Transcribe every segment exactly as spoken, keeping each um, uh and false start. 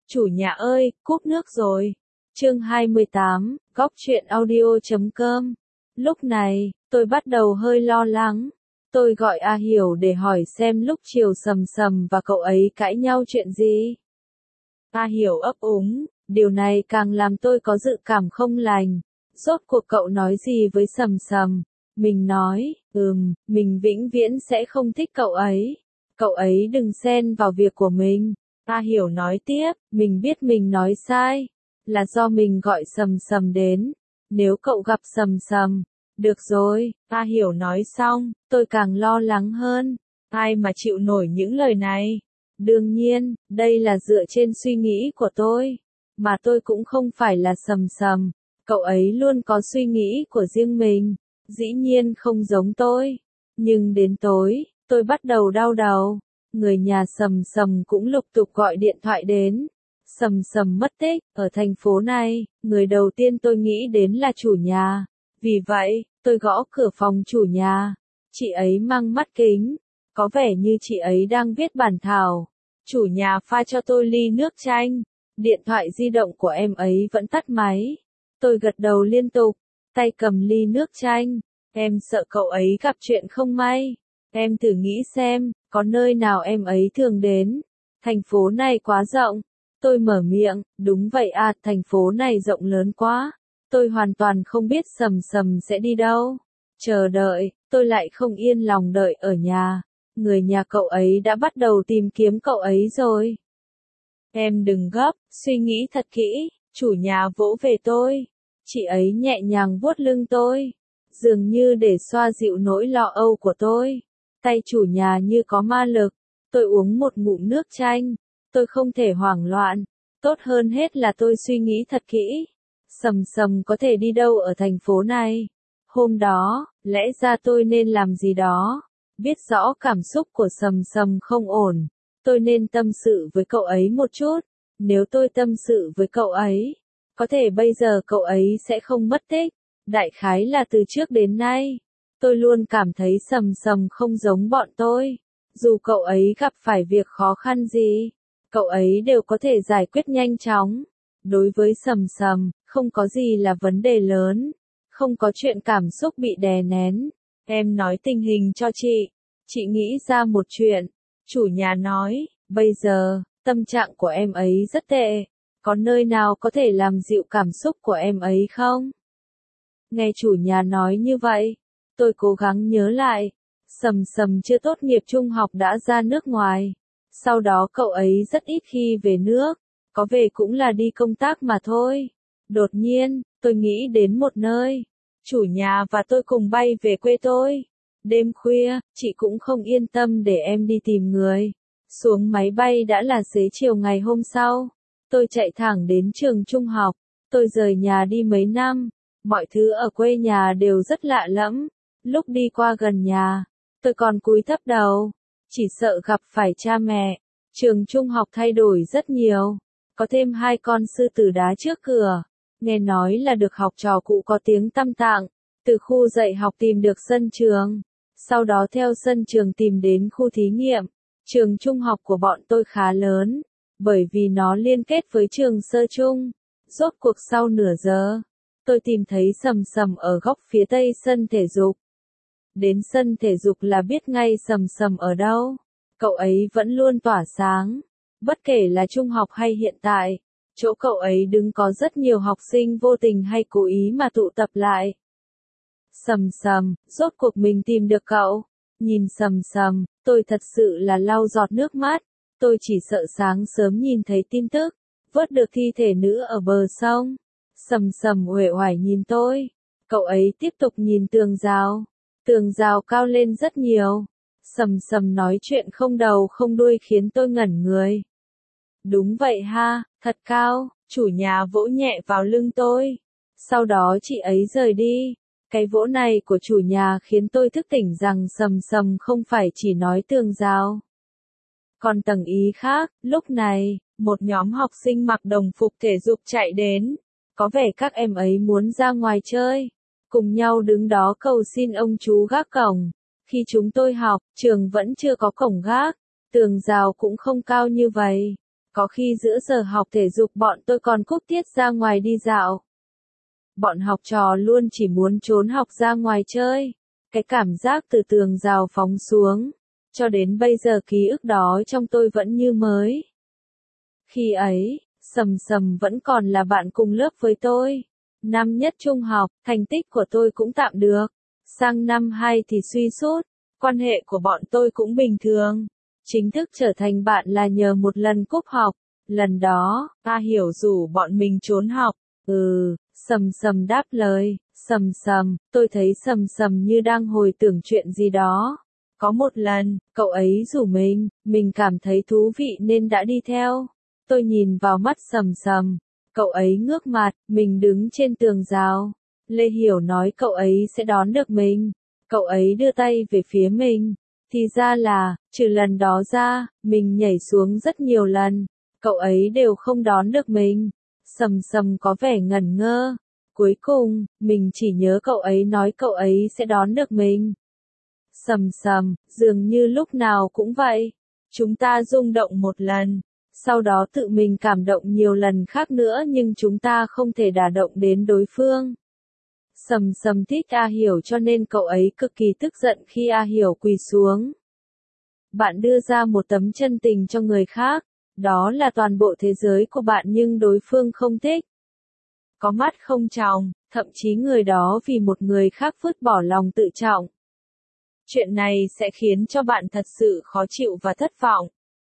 Chủ nhà ơi, cúp nước rồi. Chương hai mươi tám, góc truyện audio chấm com. Lúc này, tôi bắt đầu hơi lo lắng. Tôi gọi A Hiểu để hỏi xem lúc chiều Sầm Sầm và cậu ấy cãi nhau chuyện gì. A Hiểu ấp úng, điều này càng làm tôi có dự cảm không lành. Rốt cuộc cậu nói gì với Sầm Sầm? Mình nói, ừm, mình vĩnh viễn sẽ không thích cậu ấy. Cậu ấy đừng xen vào việc của mình. A Hiểu nói tiếp, mình biết mình nói sai. Là do mình gọi Sầm Sầm đến. Nếu cậu gặp Sầm Sầm. Được rồi, A Hiểu nói xong, tôi càng lo lắng hơn. Ai mà chịu nổi những lời này? Đương nhiên, đây là dựa trên suy nghĩ của tôi. Mà tôi cũng không phải là Sầm Sầm. Cậu ấy luôn có suy nghĩ của riêng mình. Dĩ nhiên không giống tôi. Nhưng đến tối, tôi bắt đầu đau đầu. Người nhà Sầm Sầm cũng lục tục gọi điện thoại đến. Sầm Sầm mất tích, ở thành phố này, người đầu tiên tôi nghĩ đến là chủ nhà. Vì vậy, tôi gõ cửa phòng chủ nhà. Chị ấy mang mắt kính. Có vẻ như chị ấy đang viết bản thảo. Chủ nhà pha cho tôi ly nước chanh. Điện thoại di động của em ấy vẫn tắt máy. Tôi gật đầu liên tục, tay cầm ly nước chanh. Em sợ cậu ấy gặp chuyện không may. Em thử nghĩ xem, có nơi nào em ấy thường đến. Thành phố này quá rộng. Tôi mở miệng, đúng vậy à, thành phố này rộng lớn quá. Tôi hoàn toàn không biết Sầm Sầm sẽ đi đâu. Chờ đợi, tôi lại không yên lòng đợi ở nhà. Người nhà cậu ấy đã bắt đầu tìm kiếm cậu ấy rồi. Em đừng gấp, suy nghĩ thật kỹ. Chủ nhà vỗ về tôi. Chị ấy nhẹ nhàng vuốt lưng tôi. Dường như để xoa dịu nỗi lo âu của tôi. Tay chủ nhà như có ma lực. Tôi uống một ngụm nước chanh. Tôi không thể hoảng loạn. Tốt hơn hết là tôi suy nghĩ thật kỹ. Sầm Sầm có thể đi đâu ở thành phố này? Hôm đó, lẽ ra tôi nên làm gì đó. Biết rõ cảm xúc của Sầm Sầm không ổn. Tôi nên tâm sự với cậu ấy một chút. Nếu tôi tâm sự với cậu ấy, có thể bây giờ cậu ấy sẽ không mất tích. Đại khái là từ trước đến nay, tôi luôn cảm thấy Sầm Sầm không giống bọn tôi. Dù cậu ấy gặp phải việc khó khăn gì, cậu ấy đều có thể giải quyết nhanh chóng. Đối với Sầm Sầm, không có gì là vấn đề lớn. Không có chuyện cảm xúc bị đè nén. Em nói tình hình cho chị. Chị nghĩ ra một chuyện. Chủ nhà nói, bây giờ, tâm trạng của em ấy rất tệ. Có nơi nào có thể làm dịu cảm xúc của em ấy không? Nghe chủ nhà nói như vậy, tôi cố gắng nhớ lại. Sầm Sầm chưa tốt nghiệp trung học đã ra nước ngoài. Sau đó cậu ấy rất ít khi về nước. Có về cũng là đi công tác mà thôi. Đột nhiên, tôi nghĩ đến một nơi. Chủ nhà và tôi cùng bay về quê tôi. Đêm khuya, chị cũng không yên tâm để em đi tìm người. Xuống máy bay đã là xế chiều ngày hôm sau. Tôi chạy thẳng đến trường trung học. Tôi rời nhà đi mấy năm. Mọi thứ ở quê nhà đều rất lạ lẫm. Lúc đi qua gần nhà, tôi còn cúi thấp đầu. Chỉ sợ gặp phải cha mẹ. Trường trung học thay đổi rất nhiều. Có thêm hai con sư tử đá trước cửa. Nghe nói là được học trò cụ có tiếng tăm tạng. Từ khu dạy học tìm được sân trường. Sau đó theo sân trường tìm đến khu thí nghiệm. Trường trung học của bọn tôi khá lớn. Bởi vì nó liên kết với trường sơ trung. Rốt cuộc sau nửa giờ, tôi tìm thấy Sầm Sầm ở góc phía tây sân thể dục. Đến sân thể dục là biết ngay Sầm Sầm ở đâu. Cậu ấy vẫn luôn tỏa sáng. Bất kể là trung học hay hiện tại, chỗ cậu ấy đứng có rất nhiều học sinh vô tình hay cố ý mà tụ tập lại. Sầm Sầm, rốt cuộc mình tìm được cậu. Nhìn Sầm Sầm, tôi thật sự là lau giọt nước mắt. Tôi chỉ sợ sáng sớm nhìn thấy tin tức, vớt được thi thể nữ ở bờ sông. Sầm Sầm uể oải nhìn tôi. Cậu ấy tiếp tục nhìn tường rào. Tường rào cao lên rất nhiều. Sầm Sầm nói chuyện không đầu không đuôi khiến tôi ngẩn người. Đúng vậy ha, thật cao. Chủ nhà vỗ nhẹ vào lưng tôi. Sau đó chị ấy rời đi. Cái vỗ này của chủ nhà khiến tôi thức tỉnh rằng Sầm Sầm không phải chỉ nói tường rào. Còn tầng ý khác, lúc này, một nhóm học sinh mặc đồng phục thể dục chạy đến. Có vẻ các em ấy muốn ra ngoài chơi. Cùng nhau đứng đó cầu xin ông chú gác cổng. Khi chúng tôi học, trường vẫn chưa có cổng gác. Tường rào cũng không cao như vậy. Có khi giữa giờ học thể dục bọn tôi còn cúp tiết ra ngoài đi dạo. Bọn học trò luôn chỉ muốn trốn học ra ngoài chơi. Cái cảm giác từ tường rào phóng xuống. Cho đến bây giờ ký ức đó trong tôi vẫn như mới. Khi ấy, Sầm Sầm vẫn còn là bạn cùng lớp với tôi. Năm nhất trung học, thành tích của tôi cũng tạm được. Sang năm hai thì suy sút, quan hệ của bọn tôi cũng bình thường. Chính thức trở thành bạn là nhờ một lần cúp học. Lần đó, A Hiểu rủ bọn mình trốn học. Ừ, Sầm Sầm đáp lời. Sầm Sầm, tôi thấy Sầm Sầm như đang hồi tưởng chuyện gì đó. Có một lần, cậu ấy rủ mình, mình cảm thấy thú vị nên đã đi theo. Tôi nhìn vào mắt Sầm Sầm. Cậu ấy ngước mặt, mình đứng trên tường rào. Lê Hiểu nói cậu ấy sẽ đón được mình. Cậu ấy đưa tay về phía mình. Thì ra là, trừ lần đó ra, mình nhảy xuống rất nhiều lần. Cậu ấy đều không đón được mình. Sầm Sầm có vẻ ngẩn ngơ. Cuối cùng, mình chỉ nhớ cậu ấy nói cậu ấy sẽ đón được mình. Sầm Sầm, dường như lúc nào cũng vậy. Chúng ta rung động một lần. Sau đó tự mình cảm động nhiều lần khác nữa nhưng chúng ta không thể đả động đến đối phương. Sầm Sầm thích A Hiểu cho nên cậu ấy cực kỳ tức giận khi A Hiểu quỳ xuống. Bạn đưa ra một tấm chân tình cho người khác, đó là toàn bộ thế giới của bạn nhưng đối phương không thích. Có mắt không tròng, thậm chí người đó vì một người khác vứt bỏ lòng tự trọng. Chuyện này sẽ khiến cho bạn thật sự khó chịu và thất vọng.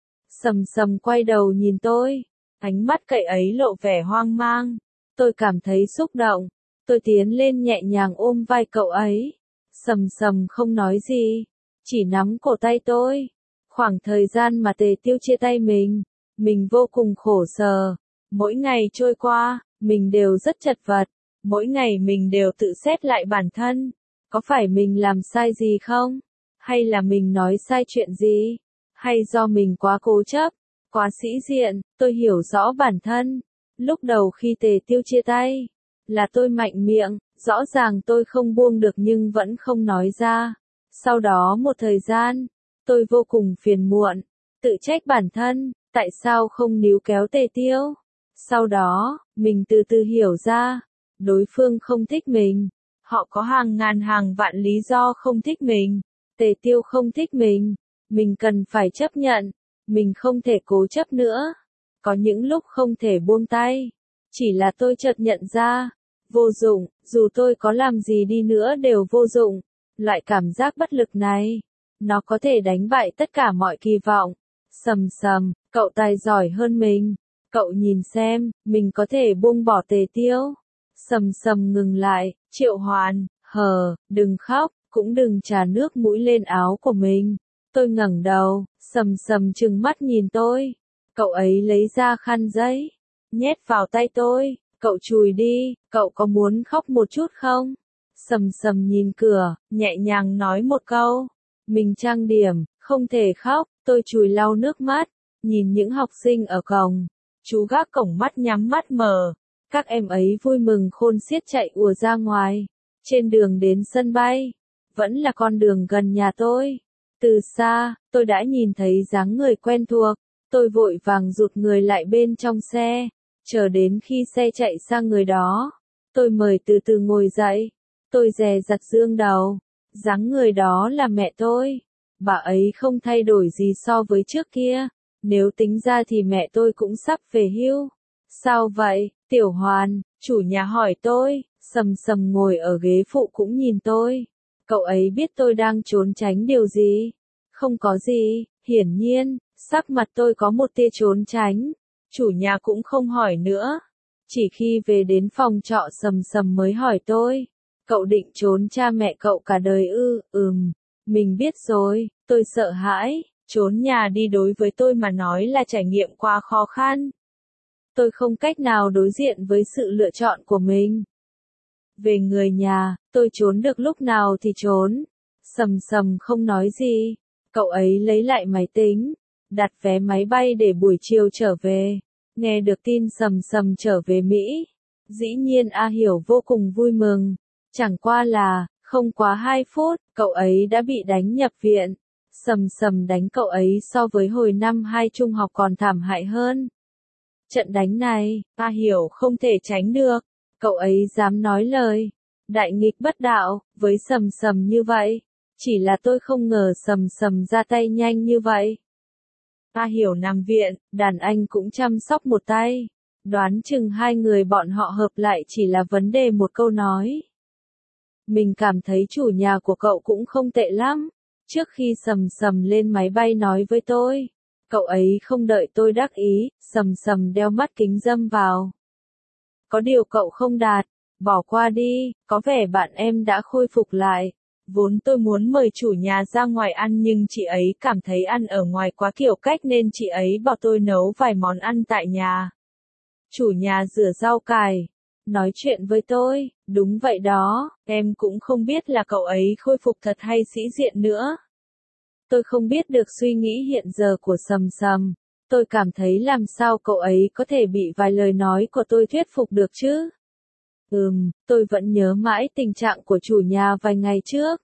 Sầm Sầm quay đầu nhìn tôi, ánh mắt cậu ấy lộ vẻ hoang mang. Tôi cảm thấy xúc động, tôi tiến lên nhẹ nhàng ôm vai cậu ấy. Sầm Sầm không nói gì, chỉ nắm cổ tay tôi. Khoảng thời gian mà Tề Tiêu chia tay mình, mình vô cùng khổ sở. Mỗi ngày trôi qua, mình đều rất chật vật. Mỗi ngày mình đều tự xét lại bản thân. Có phải mình làm sai gì không? Hay là mình nói sai chuyện gì? Hay do mình quá cố chấp, quá sĩ diện? Tôi hiểu rõ bản thân. Lúc đầu khi Tề Tiêu chia tay, là tôi mạnh miệng, rõ ràng tôi không buông được nhưng vẫn không nói ra. Sau đó một thời gian, tôi vô cùng phiền muộn, tự trách bản thân, tại sao không níu kéo Tề Tiêu. Sau đó, mình từ từ hiểu ra, đối phương không thích mình. Họ có hàng ngàn hàng vạn lý do không thích mình. Tề Tiêu không thích mình. Mình cần phải chấp nhận. Mình không thể cố chấp nữa. Có những lúc không thể buông tay. Chỉ là tôi chợt nhận ra. Vô dụng, dù tôi có làm gì đi nữa đều vô dụng. Loại cảm giác bất lực này, nó có thể đánh bại tất cả mọi kỳ vọng. Sầm Sầm, cậu tài giỏi hơn mình. Cậu nhìn xem, mình có thể buông bỏ Tề Tiêu. Sầm Sầm ngừng lại, Triệu Hoàn, hờ, đừng khóc, cũng đừng trà nước mũi lên áo của mình. Tôi ngẩng đầu, Sầm Sầm trừng mắt nhìn tôi. Cậu ấy lấy ra khăn giấy, nhét vào tay tôi. Cậu chùi đi, cậu có muốn khóc một chút không? Sầm Sầm nhìn cửa, nhẹ nhàng nói một câu. Mình trang điểm, không thể khóc. Tôi chùi lau nước mắt, nhìn những học sinh ở cổng. Chú gác cổng mắt nhắm mắt mở. Các em ấy vui mừng khôn xiết chạy ùa ra ngoài. Trên đường đến sân bay, vẫn là con đường gần nhà tôi. Từ xa, tôi đã nhìn thấy dáng người quen thuộc. Tôi vội vàng rụt người lại bên trong xe. Chờ đến khi xe chạy sang người đó, tôi mời từ từ ngồi dậy. Tôi dè dặt dương đầu. Dáng người đó là mẹ tôi. Bà ấy không thay đổi gì so với trước kia. Nếu tính ra thì mẹ tôi cũng sắp về hưu. Sao vậy, Tiểu Hoàn? Chủ nhà hỏi tôi. Sầm Sầm ngồi ở ghế phụ cũng nhìn tôi. Cậu ấy biết tôi đang trốn tránh điều gì? Không có gì, hiển nhiên, sắc mặt tôi có một tia trốn tránh. Chủ nhà cũng không hỏi nữa. Chỉ khi về đến phòng trọ Sầm Sầm mới hỏi tôi. Cậu định trốn cha mẹ cậu cả đời ư? Ừm, mình biết rồi, tôi sợ hãi. Trốn nhà đi đối với tôi mà nói là trải nghiệm quá khó khăn. Tôi không cách nào đối diện với sự lựa chọn của mình. Về người nhà, tôi trốn được lúc nào thì trốn. Sầm Sầm không nói gì. Cậu ấy lấy lại máy tính, đặt vé máy bay để buổi chiều trở về. Nghe được tin Sầm Sầm trở về Mỹ, dĩ nhiên A Hiểu vô cùng vui mừng. Chẳng qua là, không quá hai phút, cậu ấy đã bị đánh nhập viện. Sầm Sầm đánh cậu ấy so với hồi năm hai trung học còn thảm hại hơn. Trận đánh này, A Hiểu không thể tránh được. Cậu ấy dám nói lời. Đại nghịch bất đạo, với Sầm Sầm như vậy. Chỉ là tôi không ngờ Sầm Sầm ra tay nhanh như vậy. A Hiểu nằm viện, đàn anh cũng chăm sóc một tay. Đoán chừng hai người bọn họ hợp lại chỉ là vấn đề một câu nói. Mình cảm thấy chủ nhà của cậu cũng không tệ lắm. Trước khi Sầm Sầm lên máy bay nói với tôi. Cậu ấy không đợi tôi đắc ý, Sầm Sầm đeo mắt kính râm vào. Có điều cậu không đạt, bỏ qua đi, có vẻ bạn em đã khôi phục lại. Vốn tôi muốn mời chủ nhà ra ngoài ăn nhưng chị ấy cảm thấy ăn ở ngoài quá kiểu cách nên chị ấy bảo tôi nấu vài món ăn tại nhà. Chủ nhà rửa rau cải, nói chuyện với tôi, đúng vậy đó, em cũng không biết là cậu ấy khôi phục thật hay sĩ diện nữa. Tôi không biết được suy nghĩ hiện giờ của Sầm Sầm. Tôi cảm thấy làm sao cậu ấy có thể bị vài lời nói của tôi thuyết phục được chứ? Ừm, tôi vẫn nhớ mãi tình trạng của chủ nhà vài ngày trước.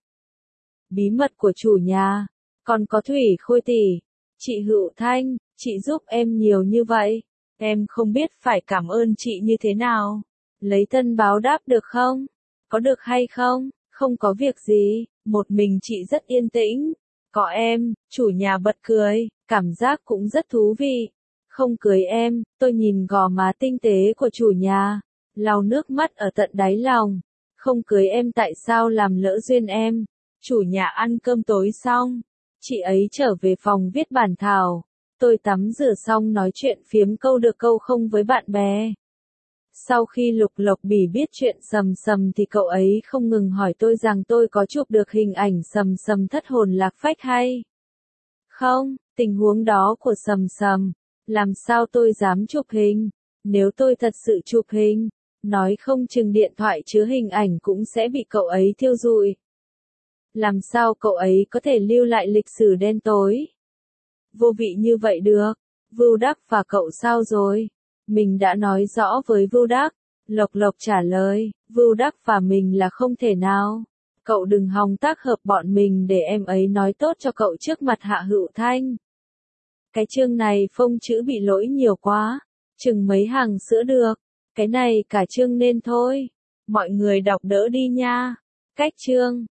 Bí mật của chủ nhà, còn có Thủy Khôi tỷ, chị Hữu Thanh, chị giúp em nhiều như vậy. Em không biết phải cảm ơn chị như thế nào. Lấy thân báo đáp được không? Có được hay không? Không có việc gì, một mình chị rất yên tĩnh. Có em, chủ nhà bật cười, cảm giác cũng rất thú vị. Không cưới em, tôi nhìn gò má tinh tế của chủ nhà, lau nước mắt ở tận đáy lòng. Không cưới em tại sao làm lỡ duyên em? Chủ nhà ăn cơm tối xong, chị ấy trở về phòng viết bản thảo. Tôi tắm rửa xong nói chuyện phiếm câu được câu không với bạn bè. Sau khi Lục Lộc Bỉ biết chuyện Sầm Sầm thì cậu ấy không ngừng hỏi tôi rằng tôi có chụp được hình ảnh Sầm Sầm thất hồn lạc phách hay không, tình huống đó của Sầm Sầm, làm sao tôi dám chụp hình, nếu tôi thật sự chụp hình, nói không chừng điện thoại chứa hình ảnh cũng sẽ bị cậu ấy thiêu rụi. Làm sao cậu ấy có thể lưu lại lịch sử đen tối? Vô vị như vậy được. Vưu Đắc và cậu sao rồi? Mình đã nói rõ với Vưu Đắc. Lộc Lộc trả lời, Vưu Đắc và mình là không thể nào. Cậu đừng hòng tác hợp bọn mình để em ấy nói tốt cho cậu trước mặt Hạ Hữu Thanh. Cái chương này phông chữ bị lỗi nhiều quá. Chừng mấy hàng sữa được. Cái này cả chương nên thôi. Mọi người đọc đỡ đi nha. Cách chương.